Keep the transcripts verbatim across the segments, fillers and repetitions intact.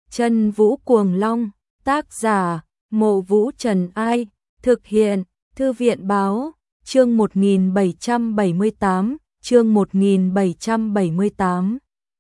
Chân Vũ Cuồng Long, tác giả, Mộ Vũ Trần Ai, thực hiện, Thư viện Báo, chương một nghìn bảy trăm bảy mươi tám, chương một nghìn bảy trăm bảy mươi tám.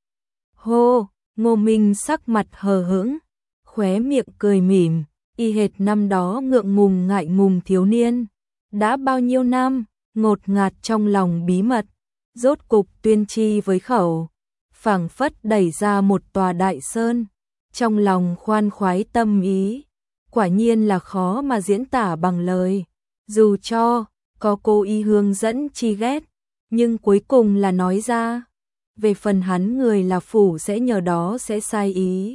Hô, Ngô Minh sắc mặt hờ hững, khóe miệng cười mỉm, y hệt năm đó ngượng ngùng ngại ngùng thiếu niên. Đã bao nhiêu năm, ngột ngạt trong lòng bí mật, rốt cục tuyên chi với khẩu, phảng phất đẩy ra một tòa đại sơn, trong lòng khoan khoái tâm ý, quả nhiên là khó mà diễn tả bằng lời, dù cho có cô y hướng dẫn chi ghét, nhưng cuối cùng là nói ra, về phần hắn người là phủ sẽ nhờ đó sẽ sai ý.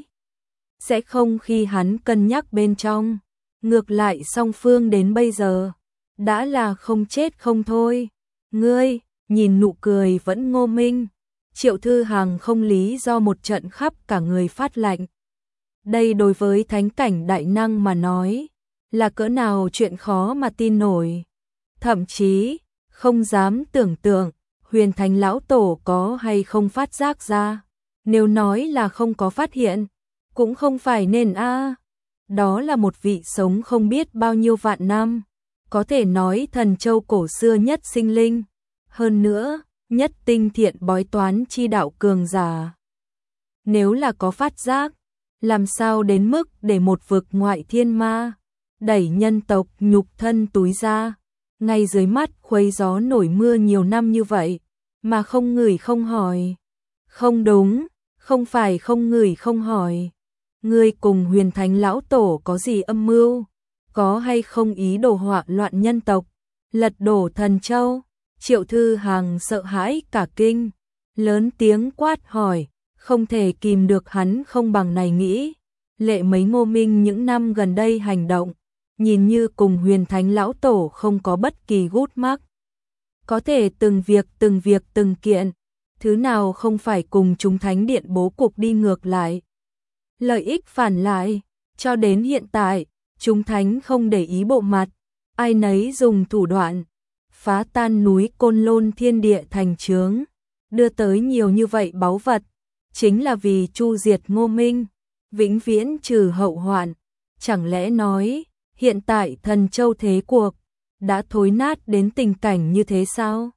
Sẽ không khi hắn cân nhắc bên trong, ngược lại song phương đến bây giờ, đã là không chết không thôi. Ngươi, nhìn nụ cười vẫn Ngô Minh, Triệu Thư Hằng không lý do một trận khắp cả người phát lạnh. Đây đối với thánh cảnh đại năng mà nói, là cỡ nào chuyện khó mà tin nổi. Thậm chí, không dám tưởng tượng, Huyền Thánh Lão Tổ có hay không phát giác ra. Nếu nói là không có phát hiện, cũng không phải nên a. Đó là một vị sống không biết bao nhiêu vạn năm, có thể nói thần châu cổ xưa nhất sinh linh. Hơn nữa, nhất tinh thiện bói toán chi đạo cường giả. Nếu là có phát giác, làm sao đến mức để một vực ngoại thiên ma đẩy nhân tộc nhục thân túi ra, ngay dưới mắt khuấy gió nổi mưa nhiều năm như vậy, mà không ngửi không hỏi. Không đúng, không phải không ngửi không hỏi. Ngươi cùng Huyền Thánh Lão Tổ có gì âm mưu? Có hay không ý đồ họa loạn nhân tộc, lật đổ thần châu? Triệu Thư Hằng sợ hãi cả kinh, lớn tiếng quát hỏi, không thể kìm được hắn không bằng này nghĩ. Lệ mấy Ngô Minh những năm gần đây hành động, nhìn như cùng Huyền Thánh Lão Tổ không có bất kỳ gút mắc. Có thể từng việc từng việc từng kiện, thứ nào không phải cùng chúng thánh điện bố cục đi ngược lại. Lợi ích phản lại, cho đến hiện tại, chúng thánh không để ý bộ mặt, ai nấy dùng thủ đoạn, phá tan núi Côn Lôn thiên địa thành chướng, đưa tới nhiều như vậy báu vật, chính là vì chu diệt Ngô Minh, vĩnh viễn trừ hậu hoạn. Chẳng lẽ nói, hiện tại thần châu thế cuộc, đã thối nát đến tình cảnh như thế sao?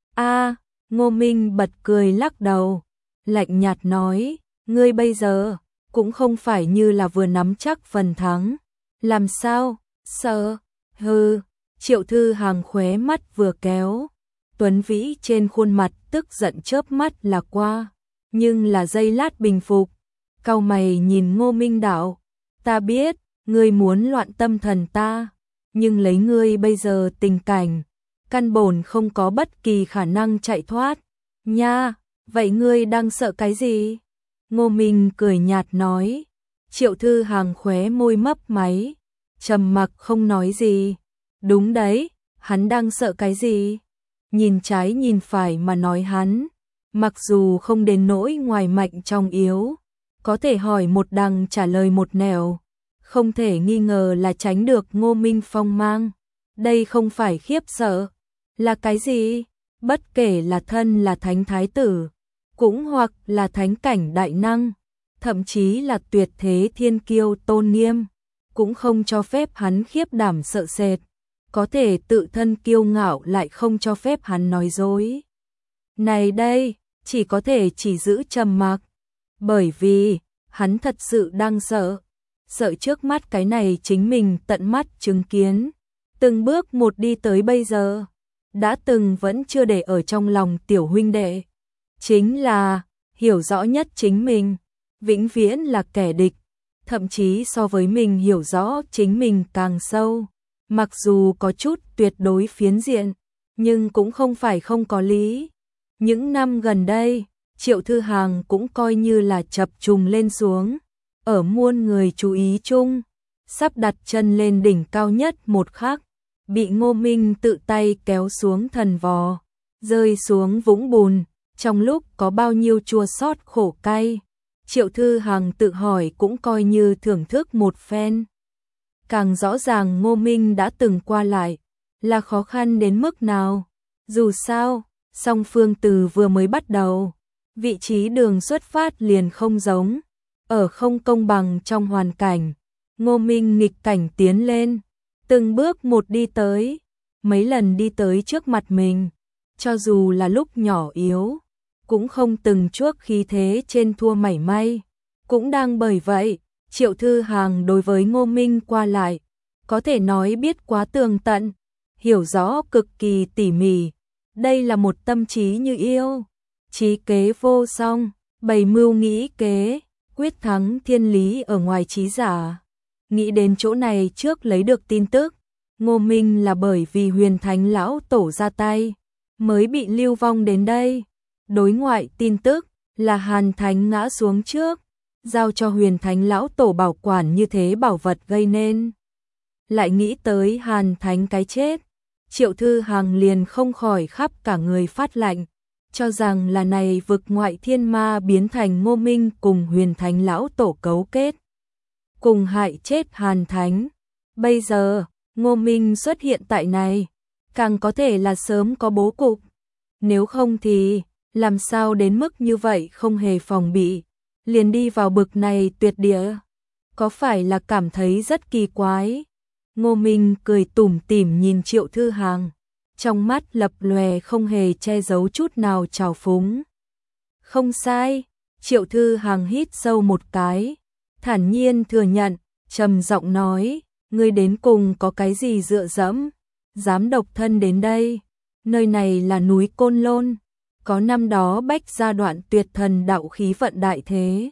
A, Ngô Minh bật cười lắc đầu, lạnh nhạt nói, ngươi bây giờ, cũng không phải như là vừa nắm chắc phần thắng. Làm sao? Sợ? Hừ. Triệu Thư Hằng khóe mắt vừa kéo, tuấn vĩ trên khuôn mặt tức giận chớp mắt là qua, nhưng là giây lát bình phục, cau mày nhìn Ngô Minh đạo, ta biết, ngươi muốn loạn tâm thần ta, nhưng lấy ngươi bây giờ tình cảnh, căn bổn không có bất kỳ khả năng chạy thoát. Nha, vậy ngươi đang sợ cái gì? Ngô Minh cười nhạt nói. Triệu Thư Hằng khóe môi mấp máy, trầm mặc không nói gì. Đúng đấy, hắn đang sợ cái gì? Nhìn trái nhìn phải mà nói hắn, mặc dù không đến nỗi ngoài mạnh trong yếu, có thể hỏi một đằng trả lời một nẻo, không thể nghi ngờ là tránh được Ngô Minh phong mang. Đây không phải khiếp sợ, là cái gì? Bất kể là thân là thánh thái tử, cũng hoặc là thánh cảnh đại năng, thậm chí là tuyệt thế thiên kiêu tôn nghiêm, cũng không cho phép hắn khiếp đảm sợ sệt, có thể tự thân kiêu ngạo lại không cho phép hắn nói dối. Này đây, chỉ có thể chỉ giữ trầm mặc, bởi vì hắn thật sự đang sợ, sợ trước mắt cái này chính mình tận mắt chứng kiến, từng bước một đi tới bây giờ, đã từng vẫn chưa để ở trong lòng tiểu huynh đệ, chính là hiểu rõ nhất chính mình, vĩnh viễn là kẻ địch, thậm chí so với mình hiểu rõ chính mình càng sâu. Mặc dù có chút tuyệt đối phiến diện, nhưng cũng không phải không có lý. Những năm gần đây, Triệu Thư Hằng cũng coi như là chập trùng lên xuống, ở muôn người chú ý chung, sắp đặt chân lên đỉnh cao nhất một khắc, bị Ngô Minh tự tay kéo xuống thần vò, rơi xuống vũng bùn, trong lúc có bao nhiêu chua xót khổ cay, Triệu Thư Hằng tự hỏi cũng coi như thưởng thức một phen. Càng rõ ràng Ngô Minh đã từng qua lại, là khó khăn đến mức nào. Dù sao, song phương từ vừa mới bắt đầu, vị trí đường xuất phát liền không giống. ở không công bằng trong hoàn cảnh, Ngô Minh nghịch cảnh tiến lên, từng bước một đi tới, mấy lần đi tới trước mặt mình, cho dù là lúc nhỏ yếu, cũng không từng chuốc khí thế trên thua mảy may. Cũng đang bởi vậy, Triệu Thư Hằng đối với Ngô Minh qua lại, có thể nói biết quá tường tận, hiểu rõ cực kỳ tỉ mỉ. Đây là một tâm trí như yêu, trí kế vô song, bày mưu nghĩ kế, quyết thắng thiên lý ở ngoài trí giả. Nghĩ đến chỗ này trước lấy được tin tức, Ngô Minh là bởi vì Huyền Thánh lão tổ ra tay, mới bị lưu vong đến đây. Đối ngoại tin tức là Hàn Thánh ngã xuống trước, giao cho Huyền Thánh lão tổ bảo quản như thế bảo vật gây nên. Lại nghĩ tới Hàn Thánh cái chết, Triệu Thư Hằng liền không khỏi khắp cả người phát lạnh, cho rằng là này vực ngoại thiên ma biến thành Ngô Minh cùng Huyền Thánh lão tổ cấu kết, cùng hại chết Hàn Thánh. Bây giờ, Ngô Minh xuất hiện tại này, càng có thể là sớm có bố cục. Nếu không thì, làm sao đến mức như vậy không hề phòng bị, liền đi vào bực này tuyệt địa. Có phải là cảm thấy rất kỳ quái? Ngô Minh cười tủm tỉm nhìn Triệu Thư Hằng, trong mắt lập lòe không hề che giấu chút nào trào phúng. Không sai, Triệu Thư Hằng hít sâu một cái, thản nhiên thừa nhận, trầm giọng nói, ngươi đến cùng có cái gì dựa dẫm, dám độc thân đến đây, nơi này là núi Côn Lôn, có năm đó bách gia đoạn tuyệt thần đạo khí vận đại thế.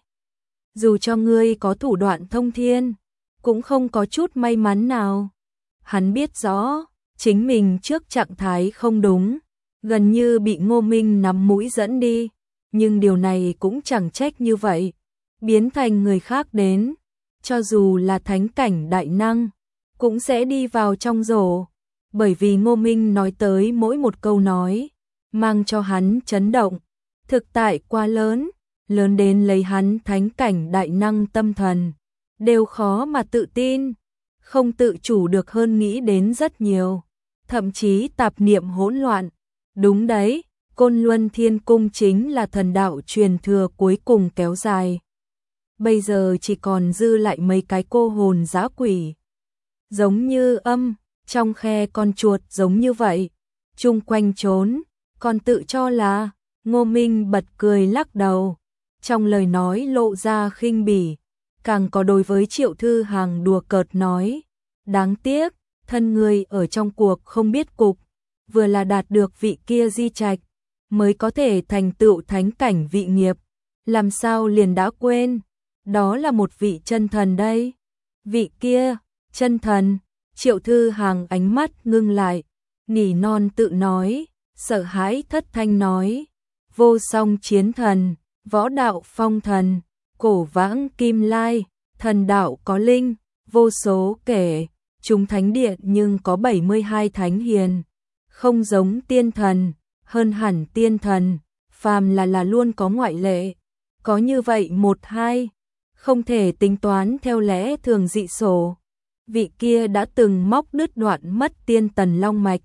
Dù cho ngươi có thủ đoạn thông thiên, cũng không có chút may mắn nào. Hắn biết rõ, chính mình trước trạng thái không đúng, gần như bị Ngô Minh nắm mũi dẫn đi, nhưng điều này cũng chẳng trách như vậy, biến thành người khác đến, cho dù là thánh cảnh đại năng, cũng sẽ đi vào trong rổ, bởi vì Ngô Minh nói tới mỗi một câu nói, mang cho hắn chấn động, thực tại quá lớn, lớn đến lấy hắn thánh cảnh đại năng tâm thần, đều khó mà tự tin, không tự chủ được hơn nghĩ đến rất nhiều, thậm chí tạp niệm hỗn loạn. Đúng đấy, Côn Luân Thiên Cung chính là thần đạo truyền thừa cuối cùng kéo dài. Bây giờ chỉ còn dư lại mấy cái cô hồn dã quỷ, giống như âm, trong khe con chuột giống như vậy, chung quanh trốn, còn tự cho là. Ngô Minh bật cười lắc đầu, trong lời nói lộ ra khinh bỉ, càng có đối với Triệu Thư Hằng đùa cợt nói, đáng tiếc, thân người ở trong cuộc không biết cục, vừa là đạt được vị kia di trạch, mới có thể thành tựu thánh cảnh vị nghiệp, làm sao liền đã quên, đó là một vị chân thần đây. Vị kia, chân thần, Triệu Thư Hằng ánh mắt ngưng lại, nỉ non tự nói, sợ hãi thất thanh nói, vô song chiến thần, võ đạo phong thần, cổ vãng kim lai, thần đạo có linh, vô số kể, chúng thánh điện nhưng có bảy mươi hai thánh hiền, không giống tiên thần, hơn hẳn tiên thần, phàm là là luôn có ngoại lệ, có như vậy một hai, không thể tính toán theo lẽ thường dị sổ. Vị kia đã từng móc đứt đoạn mất tiên tần long mạch,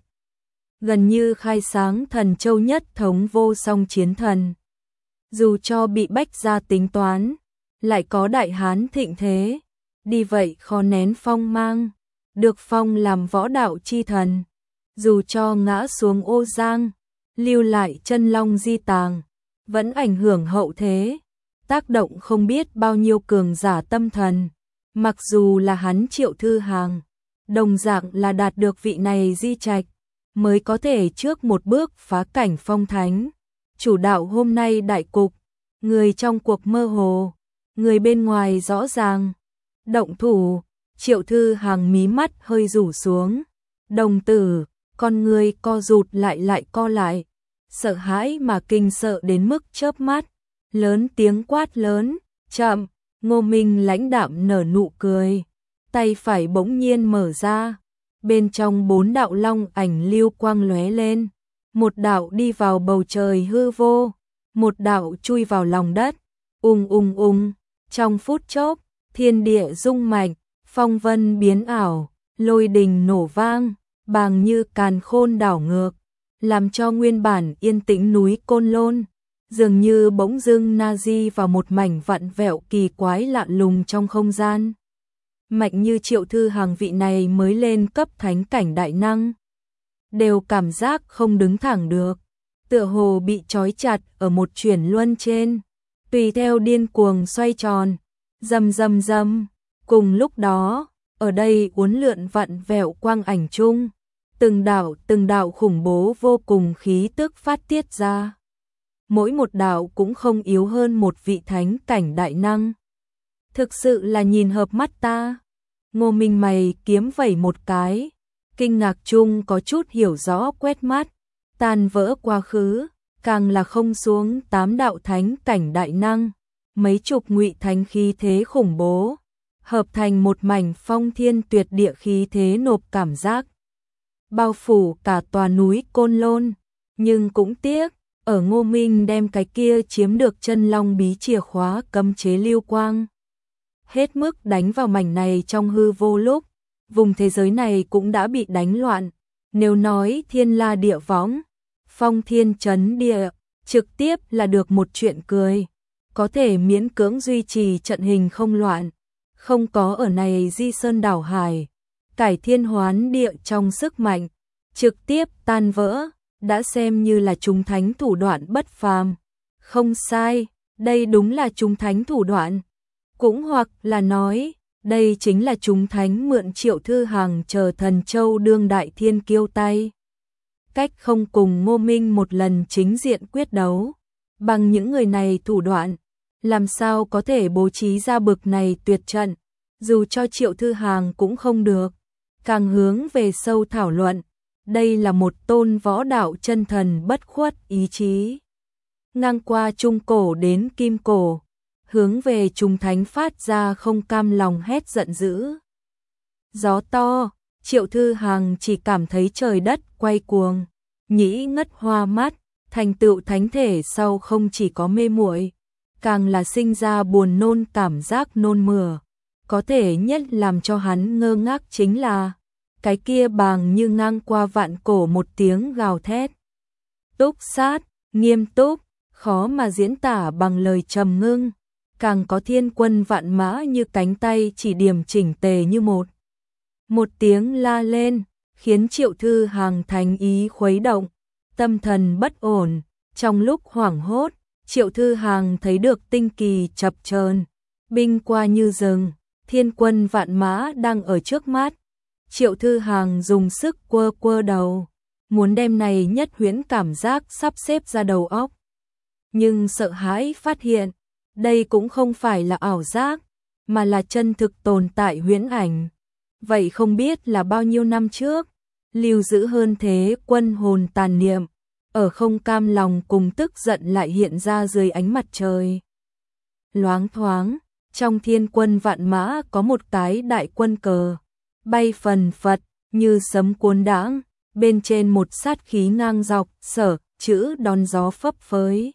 gần như khai sáng thần châu nhất thống vô song chiến thần. Dù cho bị bách gia tính toán, lại có đại hán thịnh thế, đi vậy khó nén phong mang, được phong làm võ đạo chi thần. Dù cho ngã xuống ô giang, lưu lại chân long di tàng, vẫn ảnh hưởng hậu thế, tác động không biết bao nhiêu cường giả tâm thần. Mặc dù là hắn Triệu Thư Hằng, đồng dạng là đạt được vị này di trạch, mới có thể trước một bước phá cảnh phong thánh, chủ đạo hôm nay đại cục, người trong cuộc mơ hồ, người bên ngoài rõ ràng. Động thủ, Triệu Thư Hằng mí mắt hơi rủ xuống, đồng tử, con người co rụt lại lại co lại, sợ hãi mà kinh sợ đến mức chớp mắt, lớn tiếng quát lớn, chậm. Ngô Minh lãnh đạm nở nụ cười, tay phải bỗng nhiên mở ra, bên trong bốn đạo long ảnh lưu quang lóe lên, một đạo đi vào bầu trời hư vô, một đạo chui vào lòng đất, ung ung ung, trong phút chốc, thiên địa rung mạnh, phong vân biến ảo, lôi đình nổ vang, bàng như càn khôn đảo ngược, làm cho nguyên bản yên tĩnh núi Côn Lôn dường như bỗng dưng Nazi vào một mảnh vặn vẹo kỳ quái lạ lùng trong không gian. Mạnh như Triệu Thư Hằng vị này mới lên cấp thánh cảnh đại năng, đều cảm giác không đứng thẳng được, tựa hồ bị trói chặt ở một chuyển luân trên, tùy theo điên cuồng xoay tròn, rầm rầm rầm. Cùng lúc đó, ở đây uốn lượn vặn vẹo quang ảnh chung, từng đạo từng đạo khủng bố vô cùng khí tức phát tiết ra. Mỗi một đạo cũng không yếu hơn một vị thánh cảnh đại năng. Thực sự là nhìn hợp mắt ta. Ngô Minh mày kiếm vẩy một cái, kinh ngạc chung có chút hiểu rõ quét mắt, tan vỡ quá khứ, càng là không xuống tám đạo thánh cảnh đại năng, mấy chục ngụy thánh khí thế khủng bố, hợp thành một mảnh phong thiên tuyệt địa khí thế nộp cảm giác, bao phủ cả tòa núi Côn Lôn. Nhưng cũng tiếc, ở Ngô Minh đem cái kia chiếm được chân long bí chìa khóa cấm chế lưu quang, hết mức đánh vào mảnh này trong hư vô lúc, vùng thế giới này cũng đã bị đánh loạn. Nếu nói thiên la địa võng, phong thiên chấn địa, trực tiếp là được một chuyện cười, có thể miễn cưỡng duy trì trận hình không loạn, không có ở này di sơn đảo hải, cải thiên hoán địa trong sức mạnh, trực tiếp tan vỡ, đã xem như là chúng thánh thủ đoạn bất phàm. Không sai, đây đúng là chúng thánh thủ đoạn. Cũng hoặc là nói, đây chính là chúng thánh mượn Triệu Thư Hằng chờ thần châu đương đại thiên kiêu tay. Cách không cùng Ngô Minh một lần chính diện quyết đấu, bằng những người này thủ đoạn, làm sao có thể bố trí ra bực này tuyệt trận, dù cho Triệu Thư Hằng cũng không được. Càng hướng về sâu thảo luận, đây là một tôn võ đạo chân thần bất khuất ý chí. Ngang qua trung cổ đến kim cổ, hướng về chúng thánh phát ra không cam lòng hét giận dữ. Gió to, Triệu Thư Hằng chỉ cảm thấy trời đất quay cuồng, nhĩ ngất hoa mắt, thành tựu thánh thể sau không chỉ có mê muội, càng là sinh ra buồn nôn cảm giác nôn mửa. Có thể nhất làm cho hắn ngơ ngác chính là cái kia bàng như ngang qua vạn cổ một tiếng gào thét. Túc sát, nghiêm túc, khó mà diễn tả bằng lời trầm ngưng, càng có thiên quân vạn mã như cánh tay chỉ điểm chỉnh tề như một. Một tiếng la lên, khiến Triệu Thư Hằng thánh ý khuấy động, tâm thần bất ổn. Trong lúc hoảng hốt, Triệu Thư Hằng thấy được tinh kỳ chập chờn, binh qua như rừng, thiên quân vạn mã đang ở trước mắt. Triệu Thư Hằng dùng sức quơ quơ đầu, muốn đem này nhất huyễn cảm giác sắp xếp ra đầu óc. Nhưng sợ hãi phát hiện, đây cũng không phải là ảo giác, mà là chân thực tồn tại huyễn ảnh. Vậy không biết là bao nhiêu năm trước, lưu giữ hơn thế quân hồn tàn niệm, ở không cam lòng cùng tức giận lại hiện ra dưới ánh mặt trời. Loáng thoáng, trong thiên quân vạn mã có một cái đại quân cờ, bay phần phật, như sấm cuốn đãng, bên trên một sát khí ngang dọc, sở, chữ đón gió phấp phới.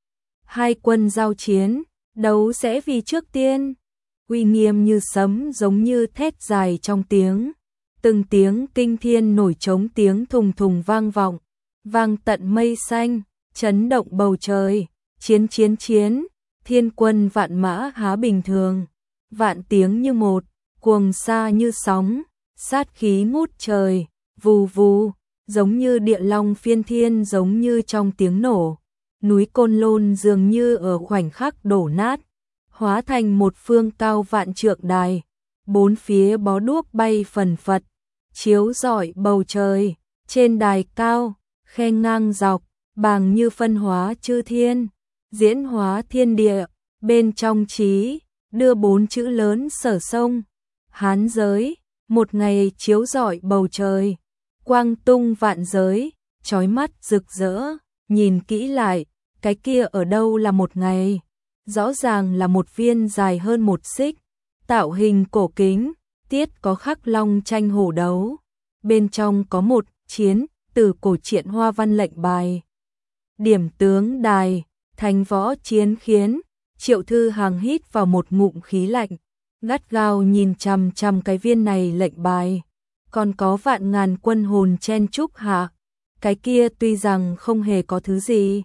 Hai quân giao chiến, đấu sẽ vì trước tiên, uy nghiêm như sấm giống như thét dài trong tiếng, từng tiếng kinh thiên nổi trống tiếng thùng thùng vang vọng, vang tận mây xanh, chấn động bầu trời, chiến chiến chiến, thiên quân vạn mã há bình thường, vạn tiếng như một, cuồng sa như sóng, sát khí ngút trời, vù vù, giống như địa long phiên thiên, giống như trong tiếng nổ. Núi Côn Lôn dường như ở khoảnh khắc đổ nát, hóa thành một phương cao vạn trượng đài, bốn phía bó đuốc bay phần phật, chiếu rọi bầu trời, trên đài cao, khe ngang dọc, bàng như phân hóa chư thiên, diễn hóa thiên địa, bên trong trí, đưa bốn chữ lớn sở sông, Hán giới, một ngày chiếu rọi bầu trời, quang tung vạn giới, chói mắt rực rỡ. Nhìn kỹ lại, cái kia ở đâu là một ngày, rõ ràng là một viên dài hơn một xích, tạo hình cổ kính, tiết có khắc long tranh hổ đấu, bên trong có một chiến từ cổ truyện hoa văn lệnh bài. Điểm tướng đài, thành võ chiến khiến Triệu Thư Hằng hít vào một ngụm khí lạnh, gắt gao nhìn chằm chằm cái viên này lệnh bài, còn có vạn ngàn quân hồn chen chúc hạ. Cái kia tuy rằng không hề có thứ gì,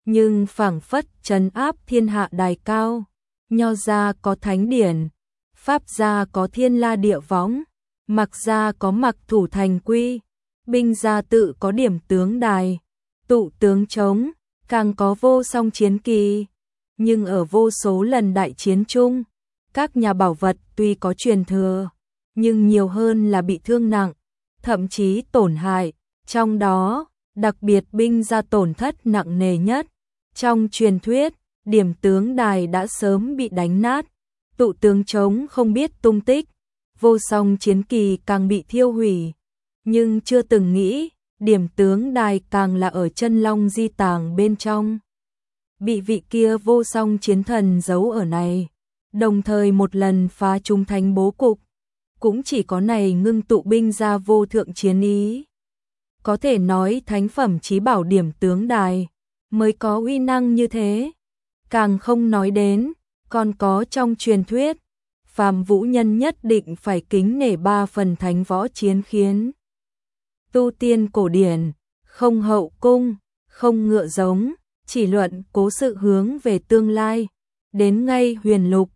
nhưng phảng phất trấn áp thiên hạ đài cao. Nho gia có thánh điển, Pháp gia có thiên la địa võng, Mạc gia có Mạc thủ thành quy, Binh gia tự có điểm tướng đài, tụ tướng trống, càng có vô song chiến kỳ. Nhưng ở vô số lần đại chiến chung, các nhà bảo vật tuy có truyền thừa, nhưng nhiều hơn là bị thương nặng, thậm chí tổn hại. Trong đó, đặc biệt binh gia tổn thất nặng nề nhất. Trong truyền thuyết, điểm tướng đài đã sớm bị đánh nát, tụ tướng trống không biết tung tích, vô song chiến kỳ càng bị thiêu hủy. Nhưng chưa từng nghĩ, điểm tướng đài càng là ở chân long di tàng bên trong. Bị vị kia vô song chiến thần giấu ở này, đồng thời một lần phá trung thánh bố cục. Cũng chỉ có này ngưng tụ binh ra vô thượng chiến ý. Có thể nói thánh phẩm chí bảo điểm tướng đài mới có uy năng như thế. Càng không nói đến, còn có trong truyền thuyết, phàm vũ nhân nhất định phải kính nể ba phần thánh võ chiến khiến. Tu tiên cổ điển, không hậu cung, không ngựa giống, chỉ luận cố sự hướng về tương lai. Đến ngay huyền lục,